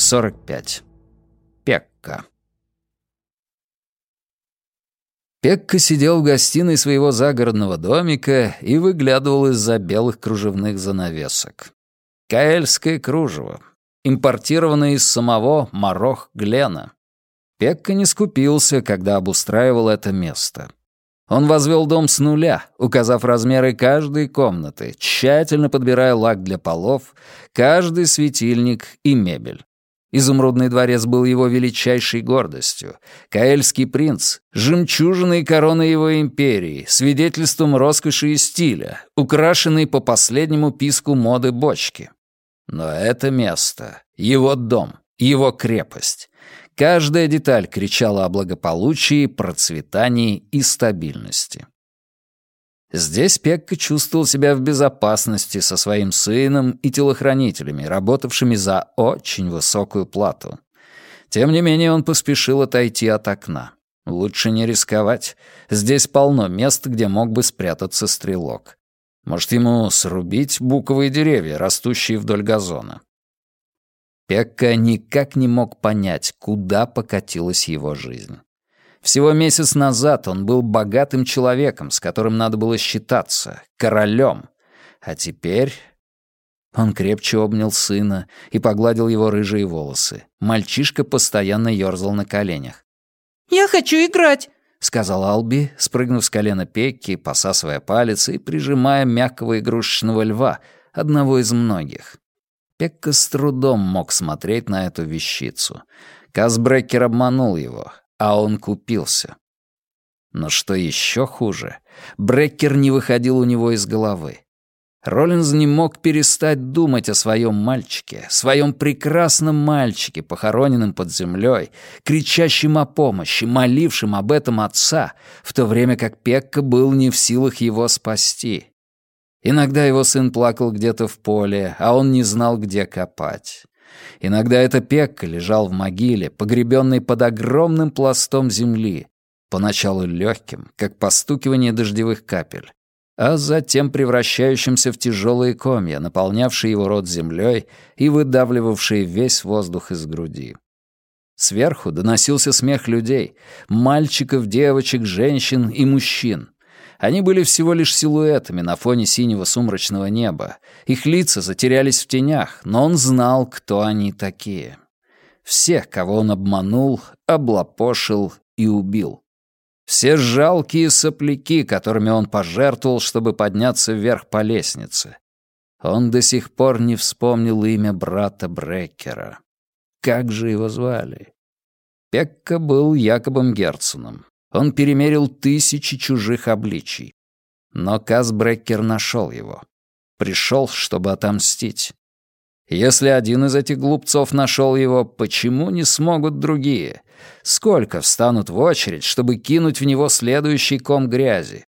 45. Пекка. Пекка сидел в гостиной своего загородного домика и выглядывал из-за белых кружевных занавесок. Каэльское кружево, импортированное из самого Марох-Глена. Пекка не скупился, когда обустраивал это место. Он возвел дом с нуля, указав размеры каждой комнаты, тщательно подбирая лак для полов, каждый светильник и мебель. Изумрудный дворец был его величайшей гордостью. Каэльский принц — жемчужиной короны его империи, свидетельством роскоши и стиля, украшенной по последнему писку моды бочки. Но это место — его дом, его крепость. Каждая деталь кричала о благополучии, процветании и стабильности. Здесь Пекка чувствовал себя в безопасности со своим сыном и телохранителями, работавшими за очень высокую плату. Тем не менее он поспешил отойти от окна. Лучше не рисковать. Здесь полно мест, где мог бы спрятаться стрелок. Может, ему срубить буковые деревья, растущие вдоль газона? Пекка никак не мог понять, куда покатилась его жизнь. Всего месяц назад он был богатым человеком, с которым надо было считаться, королем. А теперь... Он крепче обнял сына и погладил его рыжие волосы. Мальчишка постоянно ёрзал на коленях. «Я хочу играть», — сказал Алби, спрыгнув с колена Пекки, посасывая палец и прижимая мягкого игрушечного льва, одного из многих. Пекка с трудом мог смотреть на эту вещицу. Казбрекер обманул его, а он купился. Но что еще хуже, Бреккер не выходил у него из головы. Роллинз не мог перестать думать о своем мальчике, своем прекрасном мальчике, похороненном под землей, кричащем о помощи, молившем об этом отца, в то время как Пекка был не в силах его спасти. Иногда его сын плакал где-то в поле, а он не знал, где копать. Иногда это Пекка лежал в могиле, погребенный под огромным пластом земли, поначалу легким, как постукивание дождевых капель, а затем превращающимся в тяжелые комья, наполнявшие его рот землей и выдавливавшие весь воздух из груди. Сверху доносился смех людей, мальчиков, девочек, женщин и мужчин. Они были всего лишь силуэтами на фоне синего сумрачного неба. Их лица затерялись в тенях, но он знал, кто они такие. Всех, кого он обманул, облапошил и убил. Все жалкие сопляки, которыми он пожертвовал, чтобы подняться вверх по лестнице. Он до сих пор не вспомнил имя брата Бреккера. Как же его звали? Пекка был Якобом Герценом. Он перемерил 1000 чужих обличий. Но Казбреккер нашел его. Пришел, чтобы отомстить. Если один из этих глупцов нашел его, почему не смогут другие? Сколько встанут в очередь, чтобы кинуть в него следующий ком грязи?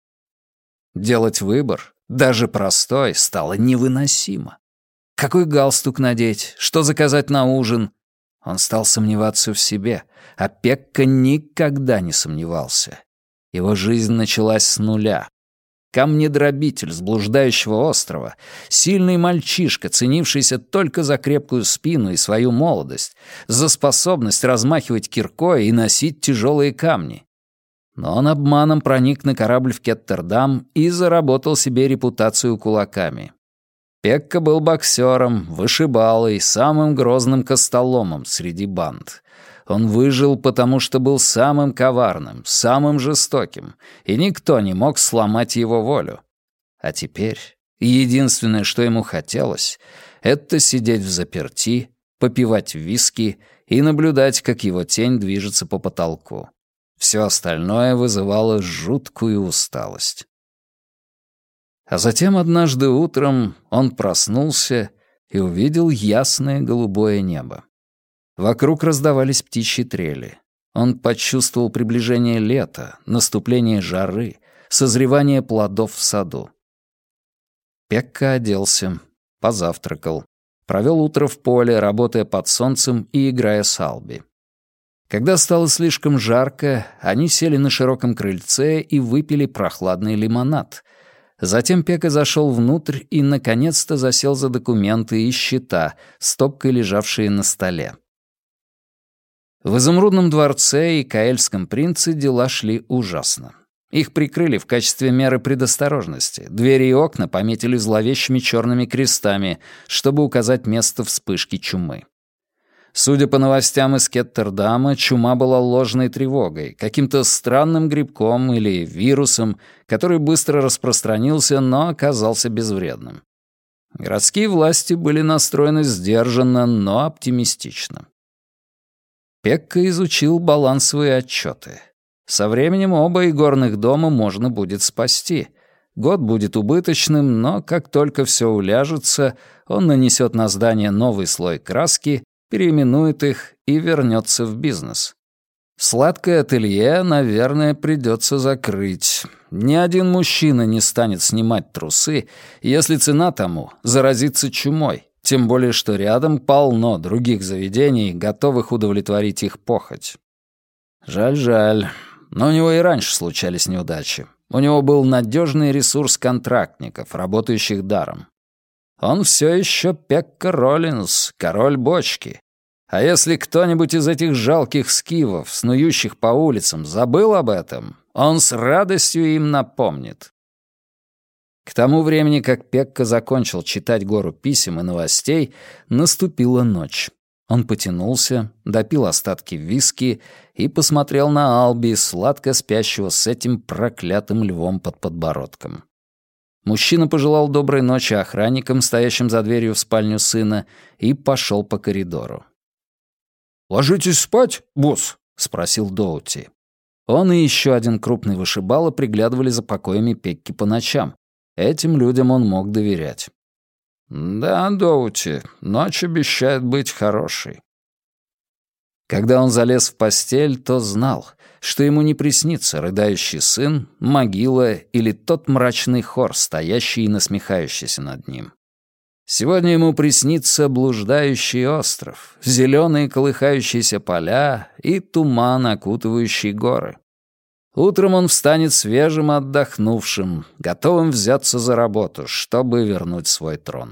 Делать выбор, даже простой, стало невыносимо. Какой галстук надеть? Что заказать на ужин? Он стал сомневаться в себе, а Пекка никогда не сомневался. Его жизнь началась с нуля. Камнедробитель с блуждающего острова, сильный мальчишка, ценившийся только за крепкую спину и свою молодость, за способность размахивать киркой и носить тяжелые камни. Но он обманом проник на корабль в Кеттердам и заработал себе репутацию кулаками. Пекка был боксером, вышибалой, самым грозным костоломом среди банд. Он выжил, потому что был самым коварным, самым жестоким, и никто не мог сломать его волю. А теперь единственное, что ему хотелось, это сидеть взаперти, попивать виски и наблюдать, как его тень движется по потолку. Все остальное вызывало жуткую усталость. А затем однажды утром он проснулся и увидел ясное голубое небо. Вокруг раздавались птичьи трели. Он почувствовал приближение лета, наступление жары, созревание плодов в саду. Пекка оделся, позавтракал, провел утро в поле, работая под солнцем и играя с Алби. Когда стало слишком жарко, они сели на широком крыльце и выпили прохладный лимонад. Затем Пекка зашел внутрь и, наконец-то, засел за документы и счета, стопкой лежавшие на столе. В Изумрудном дворце и Каэльском принце дела шли ужасно. Их прикрыли в качестве меры предосторожности. Двери и окна пометили зловещими черными крестами, чтобы указать место вспышки чумы. Судя по новостям из Кеттердама, чума была ложной тревогой, каким-то странным грибком или вирусом, который быстро распространился, но оказался безвредным. Городские власти были настроены сдержанно, но оптимистично. Пекка изучил балансовые отчеты. Со временем оба игорных дома можно будет спасти. Год будет убыточным, но как только все уляжется, он нанесет на здание новый слой краски, переименует их и вернется в бизнес. Сладкое ателье, наверное, придется закрыть. Ни один мужчина не станет снимать трусы, если цена тому — заразиться чумой, тем более что рядом полно других заведений, готовых удовлетворить их похоть. Жаль, но у него и раньше случались неудачи. У него был надежный ресурс контрактников, работающих даром. Он все еще Пекка Роллинс, король бочки. А если кто-нибудь из этих жалких скифов, снующих по улицам, забыл об этом, он с радостью им напомнит. К тому времени, как Пекка закончил читать гору писем и новостей, наступила ночь. Он потянулся, допил остатки виски и посмотрел на Алби, сладко спящего с этим проклятым львом под подбородком. Мужчина пожелал доброй ночи охранникам, стоящим за дверью в спальню сына, и пошел по коридору. «Ложитесь спать, босс?» — спросил Доути. Он и еще один крупный вышибала приглядывали за покоями Пекки по ночам. Этим людям он мог доверять. «Да, Доути, ночь обещает быть хорошей». Когда он залез в постель, то знал, что ему не приснится рыдающий сын, могила или тот мрачный хор, стоящий и насмехающийся над ним. Сегодня ему приснится блуждающий остров, зеленые колыхающиеся поля и туман, окутывающий горы. Утром он встанет свежим и отдохнувшим, готовым взяться за работу, чтобы вернуть свой трон.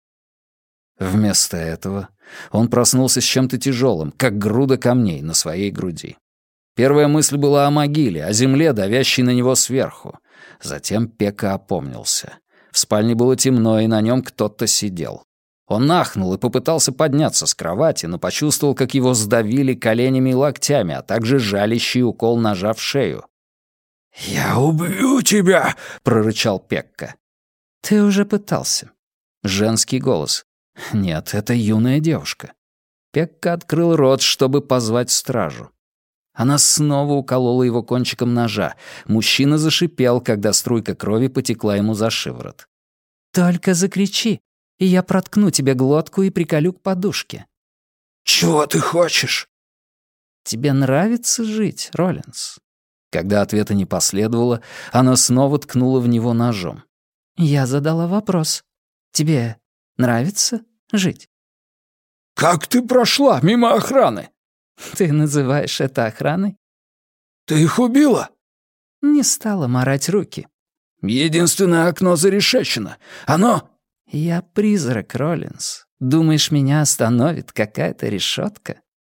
Вместо этого он проснулся с чем-то тяжелым, как груда камней на своей груди. Первая мысль была о могиле, о земле, давящей на него сверху. Затем Пекка опомнился. В спальне было темно, и на нем кто-то сидел. Он ахнул и попытался подняться с кровати, но почувствовал, как его сдавили коленями и локтями, а также жалящий укол ножа в шею. «Я убью тебя!» — прорычал Пекка. «Ты уже пытался». Женский голос. Нет, это юная девушка. Пекка открыл рот, чтобы позвать стражу. Она снова уколола его кончиком ножа. Мужчина зашипел, когда струйка крови потекла ему за шиворот. «Только закричи, и я проткну тебе глотку и приколю к подушке». «Чего ты хочешь?» «Тебе нравится жить, Роллинс?» Когда ответа не последовало, она снова ткнула в него ножом. «Я задала вопрос. Тебе нравится жить?» «Как ты прошла мимо охраны?» «Ты называешь это охраной?» «Ты их убила?» Не стала марать руки. «Единственное окно зарешечено. Оно...» «Я призрак, Роллинс. Думаешь, меня остановит какая-то решетка?»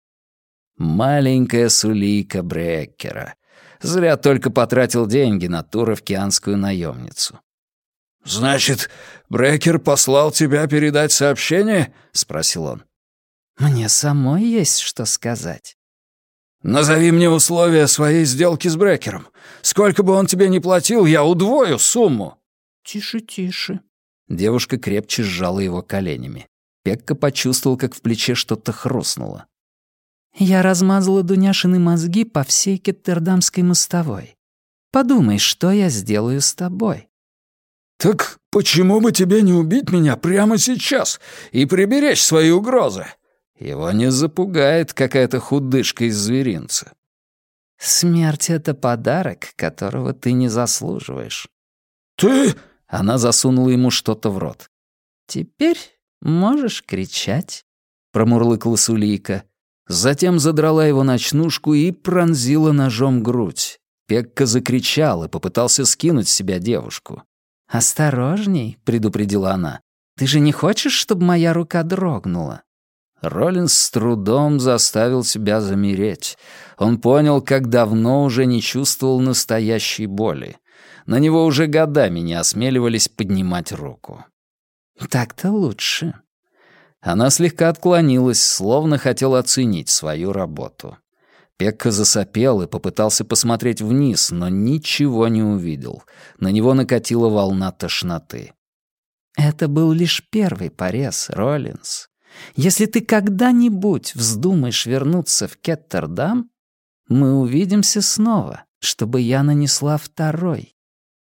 Маленькая сулейка Бреккера. Зря только потратил деньги на туровкианскую наемницу. «Значит, Брекер послал тебя передать сообщение?» — спросил он. «Мне самой есть что сказать». «Назови мне условия своей сделки с Брекером. Сколько бы он тебе ни платил, я удвою сумму». «Тише, тише». Девушка крепче сжала его коленями. Пекка почувствовал, как в плече что-то хрустнуло. «Я размазала Дуняшины мозги по всей Кеттердамской мостовой. Подумай, что я сделаю с тобой». «Так почему бы тебе не убить меня прямо сейчас и приберечь свои угрозы?» Его не запугает какая-то худышка из зверинца. «Смерть — это подарок, которого ты не заслуживаешь». «Ты...» — она засунула ему что-то в рот. «Теперь можешь кричать», — промурлыкала Сулейка. Затем задрала его ночнушку и пронзила ножом грудь. Пекка закричал и попытался скинуть с себя девушку. «Осторожней», — предупредила она. «Ты же не хочешь, чтобы моя рука дрогнула?» Роллинс с трудом заставил себя замереть. Он понял, как давно уже не чувствовал настоящей боли. На него уже годами не осмеливались поднимать руку. «Так-то лучше». Она слегка отклонилась, словно хотела оценить свою работу. Пекка засопел и попытался посмотреть вниз, но ничего не увидел. На него накатила волна тошноты. «Это был лишь первый порез, Роллинс. Если ты когда-нибудь вздумаешь вернуться в Кеттердам, мы увидимся снова, чтобы я нанесла второй».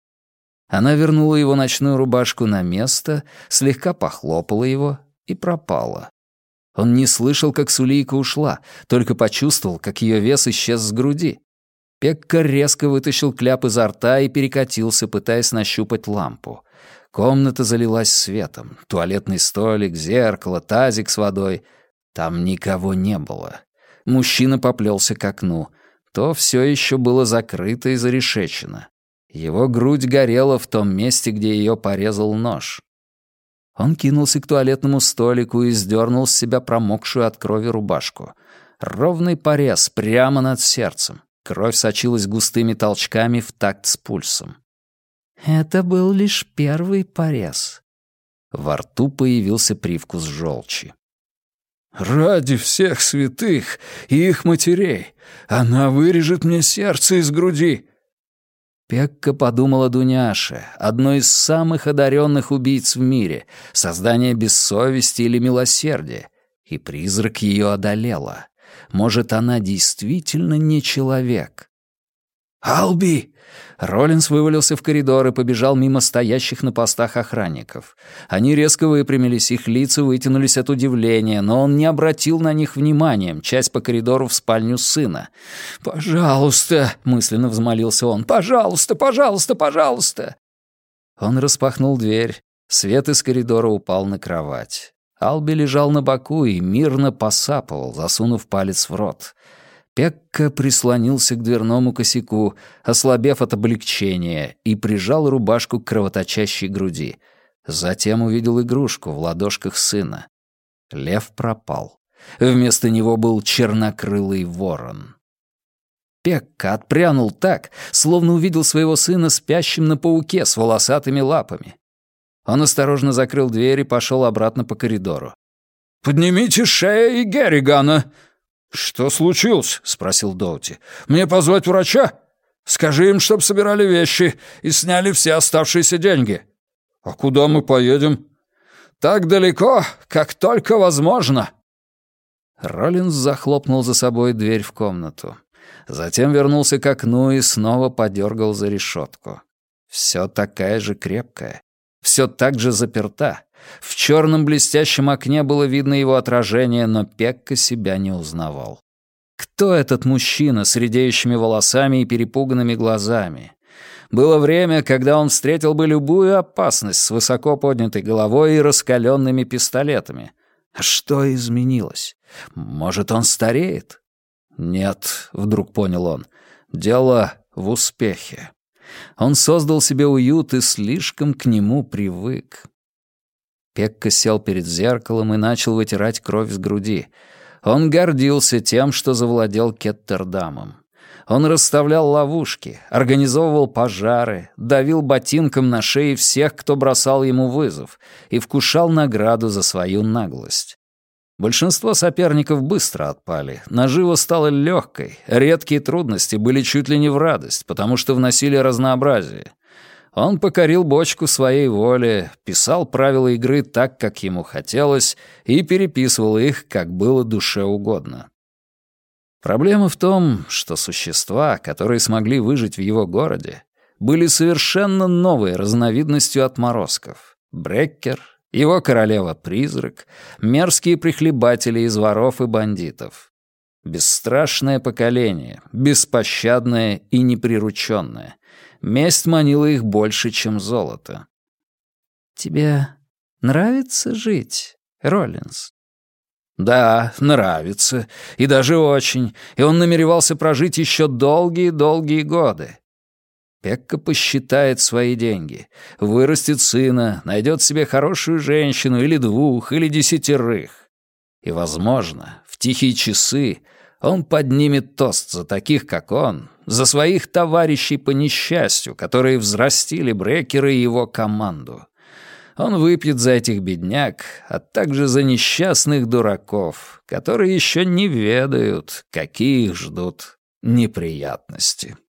Она вернула его ночную рубашку на место, слегка похлопала его и пропала. Он не слышал, как Сулейка ушла, только почувствовал, как ее вес исчез с груди. Пекка резко вытащил кляп изо рта и перекатился, пытаясь нащупать лампу. Комната залилась светом. Туалетный столик, зеркало, тазик с водой. Там никого не было. Мужчина поплелся к окну. То все еще было закрыто и зарешечено. Его грудь горела в том месте, где ее порезал нож. Он кинулся к туалетному столику и сдернул с себя промокшую от крови рубашку. Ровный порез прямо над сердцем. Кровь сочилась густыми толчками в такт с пульсом. «Это был лишь первый порез». Во рту появился привкус желчи. «Ради всех святых и их матерей! Она вырежет мне сердце из груди!» Пекка подумал о Дуняше, одной из самых одаренных убийц в мире, создание без совести или милосердия, и призрак ее одолела. Может, она действительно не человек? «Алби!» Роллинс вывалился в коридор и побежал мимо стоящих на постах охранников. Они резко выпрямились, их лица вытянулись от удивления, но он не обратил на них внимания, мчась по коридору в спальню сына. «Пожалуйста!» — мысленно взмолился он. «Пожалуйста, пожалуйста, пожалуйста!» Он распахнул дверь. Свет из коридора упал на кровать. Алби лежал на боку и мирно посапывал, засунув палец в рот. Пекка прислонился к дверному косяку, ослабев от облегчения, и прижал рубашку к кровоточащей груди. Затем увидел игрушку в ладошках сына. Лев пропал. Вместо него был чернокрылый ворон. Пекка отпрянул так, словно увидел своего сына спящим на пауке с волосатыми лапами. Он осторожно закрыл дверь и пошел обратно по коридору. «Поднимите Шея и Герригана!» «Что случилось?» — спросил Доути. «Мне позвать врача? Скажи им, чтоб собирали вещи и сняли все оставшиеся деньги». «А куда мы поедем?» «Так далеко, как только возможно». Роллинс захлопнул за собой дверь в комнату. Затем вернулся к окну и снова подергал за решетку. Все такая же крепкая, все так же заперта. В черном блестящем окне было видно его отражение, но Пекка себя не узнавал. Кто этот мужчина с редеющими волосами и перепуганными глазами? Было время, когда он встретил бы любую опасность с высоко поднятой головой и раскаленными пистолетами. А что изменилось? Может, он стареет? Нет, вдруг понял он, дело в успехе. Он создал себе уют и слишком к нему привык. Пекка сел перед зеркалом и начал вытирать кровь с груди. Он гордился тем, что завладел Кеттердамом. Он расставлял ловушки, организовывал пожары, давил ботинком на шеи всех, кто бросал ему вызов, и вкушал награду за свою наглость. Большинство соперников быстро отпали, нажива стала легкой, редкие трудности были чуть ли не в радость, потому что вносили разнообразие. Он покорил бочку своей воли, писал правила игры так, как ему хотелось, и переписывал их, как было душе угодно. Проблема в том, что существа, которые смогли выжить в его городе, были совершенно новой разновидностью отморозков. Бреккер, его королева-призрак, мерзкие прихлебатели из воров и бандитов. Бесстрашное поколение, беспощадное и неприрученное. Месть манила их больше, чем золото. «Тебе нравится жить, Роллинс?» Да, нравится. И даже очень. И он намеревался прожить еще долгие-долгие годы. Пекка посчитает свои деньги, вырастет сына, найдет себе хорошую женщину или 2, или 10. И, возможно, в тихие часы он поднимет тост за таких, как он, за своих товарищей по несчастью, которые взрастили Брекера и его команду. Он выпьет за этих бедняк, а также за несчастных дураков, которые еще не ведают, какие их ждут неприятности.